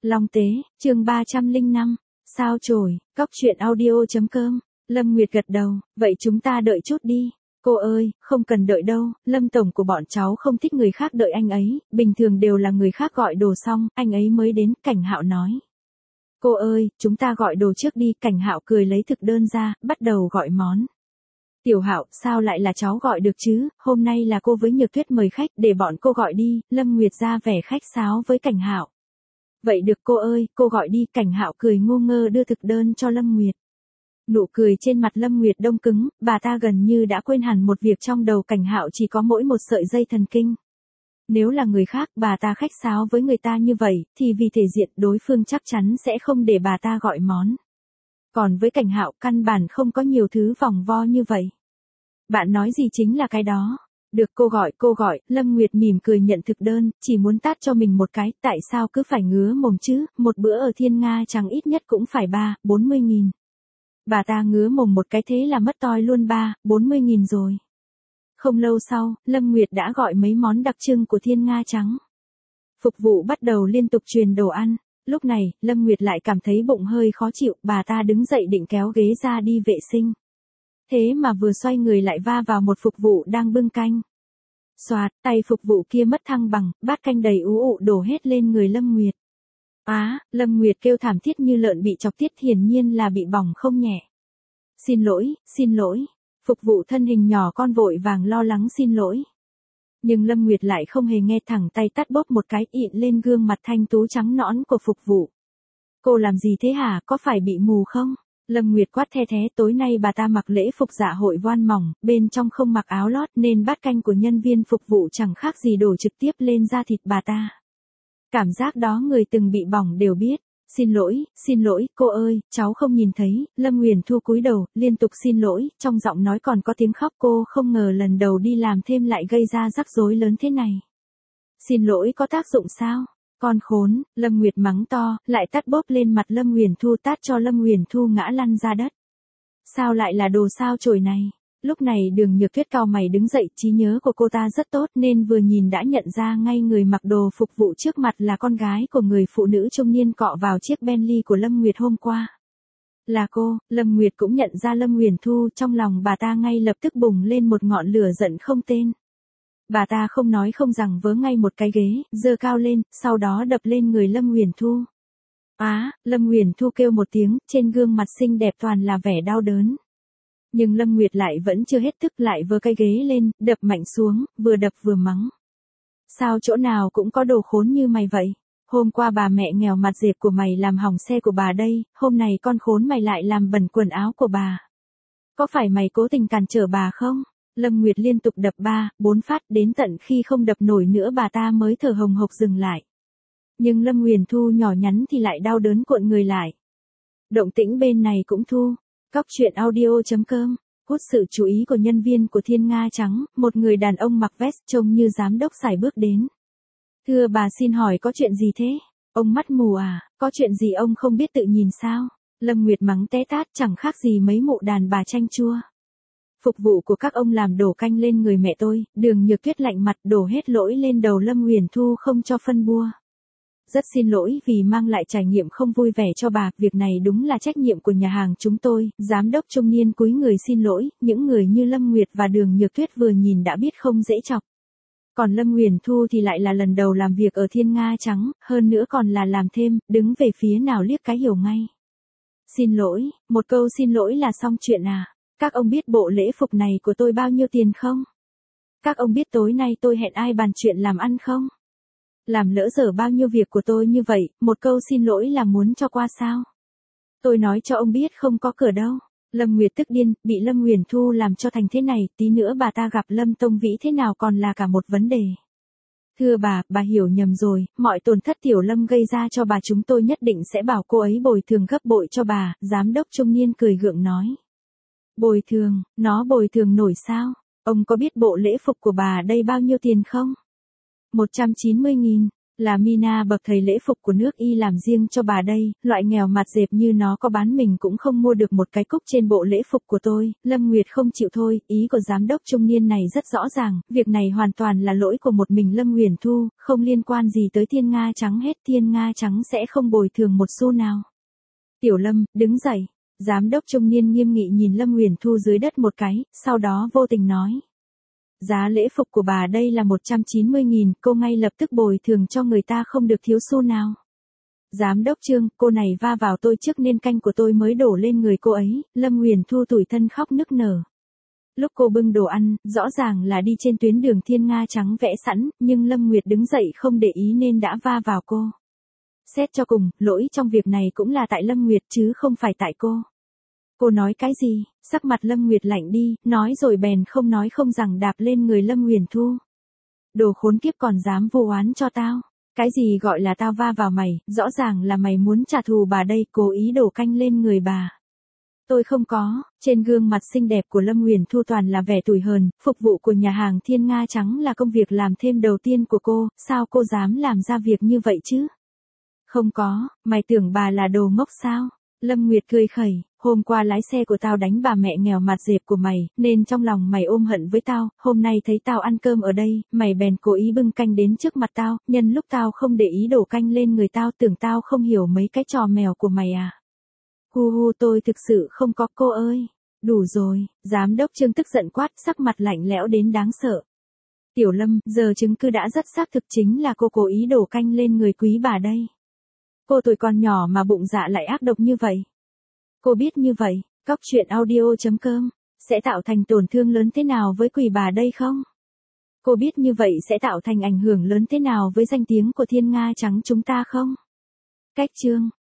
Long Tế, chương 305. Sao chổi, cóc truyện audio.com. Lâm Nguyệt gật đầu, vậy chúng ta đợi chút đi. Cô ơi, không cần đợi đâu, Lâm tổng của bọn cháu không thích người khác đợi anh ấy, bình thường đều là người khác gọi đồ xong, anh ấy mới đến, Cảnh Hạo nói. Cô ơi, chúng ta gọi đồ trước đi, Cảnh Hạo cười lấy thực đơn ra, bắt đầu gọi món. Tiểu Hạo, sao lại là cháu gọi được chứ, hôm nay là cô với Nhược Tuyết mời khách, để bọn cô gọi đi, Lâm Nguyệt ra vẻ khách sáo với Cảnh Hạo. Vậy được cô ơi, cô gọi đi, Cảnh Hạo cười ngu ngơ đưa thực đơn cho Lâm Nguyệt. Nụ cười trên mặt Lâm Nguyệt đông cứng, bà ta gần như đã quên hẳn một việc trong đầu Cảnh Hạo chỉ có mỗi một sợi dây thần kinh. Nếu là người khác, bà ta khách sáo với người ta như vậy, thì vì thể diện đối phương chắc chắn sẽ không để bà ta gọi món. Còn với Cảnh Hạo, căn bản không có nhiều thứ vòng vo như vậy. Bạn nói gì chính là cái đó. Được cô gọi, Lâm Nguyệt mỉm cười nhận thực đơn, chỉ muốn tát cho mình một cái, tại sao cứ phải ngứa mồm chứ, một bữa ở Thiên Nga chẳng ít nhất cũng phải 40 nghìn. Bà ta ngứa mồm một cái thế là mất toi luôn 40 nghìn rồi. Không lâu sau, Lâm Nguyệt đã gọi mấy món đặc trưng của Thiên Nga trắng. Phục vụ bắt đầu liên tục truyền đồ ăn, lúc này, Lâm Nguyệt lại cảm thấy bụng hơi khó chịu, bà ta đứng dậy định kéo ghế ra đi vệ sinh. Thế mà vừa xoay người lại va vào một phục vụ đang bưng canh. Xoạt, tay phục vụ kia mất thăng bằng, bát canh đầy ú ụ đổ hết lên người Lâm Nguyệt. Lâm Nguyệt kêu thảm thiết như lợn bị chọc tiết, hiển nhiên là bị bỏng không nhẹ. Xin lỗi. Phục vụ thân hình nhỏ con vội vàng lo lắng xin lỗi. Nhưng Lâm Nguyệt lại không hề nghe, thẳng tay tát bóp một cái ịn lên gương mặt thanh tú trắng nõn của phục vụ. Cô làm gì thế hả, có phải bị mù không? Lâm Nguyệt quát the thé, tối nay bà ta mặc lễ phục dạ hội voan mỏng, bên trong không mặc áo lót nên bát canh của nhân viên phục vụ chẳng khác gì đổ trực tiếp lên da thịt bà ta. Cảm giác đó người từng bị bỏng đều biết. Xin lỗi, cô ơi, cháu không nhìn thấy, Lâm Nguyền Thu cúi đầu, liên tục xin lỗi, trong giọng nói còn có tiếng khóc, cô không ngờ lần đầu đi làm thêm lại gây ra rắc rối lớn thế này. Xin lỗi có tác dụng sao? Con khốn, Lâm Nguyệt mắng to, lại tát bóp lên mặt Lâm Nguyền Thu, tát cho Lâm Nguyền Thu ngã lăn ra đất. Sao lại là đồ sao chổi này? Lúc này Đường Nhược Tuyết cau mày đứng dậy, trí nhớ của cô ta rất tốt nên vừa nhìn đã nhận ra ngay người mặc đồ phục vụ trước mặt là con gái của người phụ nữ trung niên cọ vào chiếc Bentley của Lâm Nguyệt hôm qua. Là cô, Lâm Nguyệt cũng nhận ra Lâm Nguyền Thu, trong lòng bà ta ngay lập tức bùng lên một ngọn lửa giận không tên. Bà ta không nói không rằng vớ ngay một cái ghế, giơ cao lên, sau đó đập lên người Lâm Nguyền Thu. Lâm Nguyền Thu kêu một tiếng, trên gương mặt xinh đẹp toàn là vẻ đau đớn. Nhưng Lâm Nguyệt lại vẫn chưa hết tức, lại vơ cái ghế lên, đập mạnh xuống, vừa đập vừa mắng. Sao chỗ nào cũng có đồ khốn như mày vậy? Hôm qua bà mẹ nghèo mặt dẹp của mày làm hỏng xe của bà đây, hôm nay con khốn mày lại làm bẩn quần áo của bà. Có phải mày cố tình cản trở bà không? Lâm Nguyệt liên tục đập 4 phát, đến tận khi không đập nổi nữa bà ta mới thở hồng hộc dừng lại. Nhưng Lâm Nguyền Thu nhỏ nhắn thì lại đau đớn cuộn người lại. Động tĩnh bên này cũng thu. Cóc truyện audio.com, hút sự chú ý của nhân viên của Thiên Nga Trắng, một người đàn ông mặc vest trông như giám đốc xài bước đến. Thưa bà, xin hỏi có chuyện gì thế? Ông mắt mù à, có chuyện gì ông không biết tự nhìn sao? Lâm Nguyệt mắng té tát, chẳng khác gì mấy mụ đàn bà chanh chua. Phục vụ của các ông làm đổ canh lên người mẹ tôi, Đường Nhược Tuyết lạnh mặt đổ hết lỗi lên đầu Lâm Nguyền Thu không cho phân bua. Rất xin lỗi vì mang lại trải nghiệm không vui vẻ cho bà, việc này đúng là trách nhiệm của nhà hàng chúng tôi, giám đốc trung niên cúi người xin lỗi, những người như Lâm Nguyệt và Đường Nhược Tuyết vừa nhìn đã biết không dễ chọc. Còn Lâm Nguyền Thu thì lại là lần đầu làm việc ở Thiên Nga Trắng, hơn nữa còn là làm thêm, đứng về phía nào liếc cái hiểu ngay. Xin lỗi, một câu xin lỗi là xong chuyện à? Các ông biết bộ lễ phục này của tôi bao nhiêu tiền không? Các ông biết tối nay tôi hẹn ai bàn chuyện làm ăn không? Làm lỡ dở bao nhiêu việc của tôi như vậy, một câu xin lỗi là muốn cho qua sao? Tôi nói cho ông biết không có cửa đâu. Lâm Nguyệt tức điên, bị Lâm Nguyền Thu làm cho thành thế này, tí nữa bà ta gặp Lâm Tông Vĩ thế nào còn là cả một vấn đề. Thưa bà hiểu nhầm rồi, mọi tổn thất Tiểu Lâm gây ra cho bà chúng tôi nhất định sẽ bảo cô ấy bồi thường gấp bội cho bà, giám đốc trung niên cười gượng nói. Bồi thường, nó bồi thường nổi sao? Ông có biết bộ lễ phục của bà đây bao nhiêu tiền không? 190.000. Là Mina bậc thầy lễ phục của nước Y làm riêng cho bà đây, loại nghèo mặt dẹp như nó có bán mình cũng không mua được một cái cúc trên bộ lễ phục của tôi. Lâm Nguyệt không chịu thôi, ý của giám đốc trung niên này rất rõ ràng, việc này hoàn toàn là lỗi của một mình Lâm Uyển Thu, không liên quan gì tới Thiên Nga Trắng hết, Thiên Nga Trắng sẽ không bồi thường một xu nào. Tiểu Lâm, đứng dậy. Giám đốc trung niên nghiêm nghị nhìn Lâm Uyển Thu dưới đất một cái, sau đó vô tình nói. Giá lễ phục của bà đây là 190.000, cô ngay lập tức bồi thường cho người ta không được thiếu xu nào. Giám đốc Trương, cô này va vào tôi trước nên canh của tôi mới đổ lên người cô ấy. Lâm Uyển Thu tủi thân khóc nức nở. Lúc cô bưng đồ ăn, rõ ràng là đi trên tuyến đường Thiên Nga Trắng vẽ sẵn, nhưng Lâm Nguyệt đứng dậy không để ý nên đã va vào cô. Xét cho cùng, lỗi trong việc này cũng là tại Lâm Nguyệt chứ không phải tại cô. Cô nói cái gì? Sắc mặt Lâm Nguyệt lạnh đi, nói rồi bèn không nói không rằng đạp lên người Lâm Uyển Thu. Đồ khốn kiếp còn dám vu oán cho tao. Cái gì gọi là tao va vào mày, rõ ràng là mày muốn trả thù bà đây, cố ý đổ canh lên người bà. Tôi không có, trên gương mặt xinh đẹp của Lâm Uyển Thu toàn là vẻ tủi hờn, phục vụ của nhà hàng Thiên Nga Trắng là công việc làm thêm đầu tiên của cô, sao cô dám làm ra việc như vậy chứ? Không có, mày tưởng bà là đồ ngốc sao? Lâm Nguyệt cười khẩy, hôm qua lái xe của tao đánh bà mẹ nghèo mặt dẹp của mày, nên trong lòng mày ôm hận với tao, hôm nay thấy tao ăn cơm ở đây, mày bèn cố ý bưng canh đến trước mặt tao, nhân lúc tao không để ý đổ canh lên người tao, tưởng tao không hiểu mấy cái trò mèo của mày à. Hu hu, tôi thực sự không có cô ơi. Đủ rồi, giám đốc Trương tức giận quát, sắc mặt lạnh lẽo đến đáng sợ. Tiểu Lâm, giờ chứng cứ đã rất xác thực, chính là cô cố ý đổ canh lên người quý bà đây. Cô tuổi còn nhỏ mà bụng dạ lại ác độc như vậy. Cô biết như vậy, cóc truyện audio.com sẽ tạo thành tổn thương lớn thế nào với quỷ bà đây không? Cô biết như vậy sẽ tạo thành ảnh hưởng lớn thế nào với danh tiếng của Thiên Nga Trắng chúng ta không? Cách chương